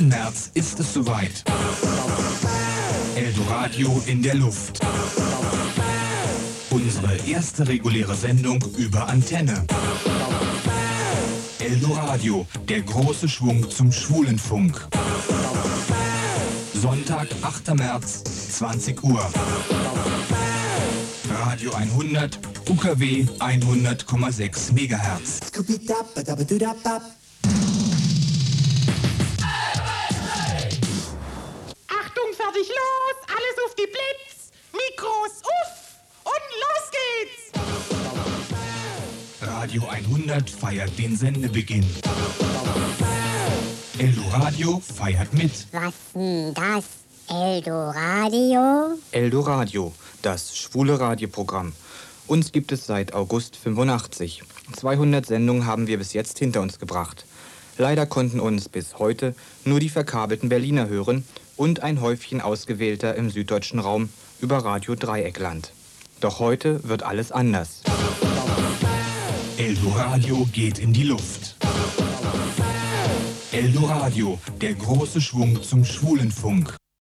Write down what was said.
März ist es soweit. Eldoradio in der Luft. Unsere erste reguläre Sendung über Antenne. Eldoradio, der große Schwung zum Schwulenfunk. Sonntag, 8. März, 20 Uhr. Radio 100, UKW 100,6 MHz. Achtung, fertig, los! Alles auf die Blitz! Mikros, uff! Und los geht's! Radio 100 feiert den Sendebeginn. Eldoradio feiert mit. Was denn das? Eldoradio? Eldoradio, das schwule Radioprogramm. Uns gibt es seit August 85. 200 Sendungen haben wir bis jetzt hinter uns gebracht. Leider konnten uns bis heute nur die verkabelten Berliner hören und ein Häufchen Ausgewählter im süddeutschen Raum über Radio Dreieckland. Doch heute wird alles anders. Eldoradio geht in die Luft. Eldoradio, der große Schwung zum Schwulenfunk.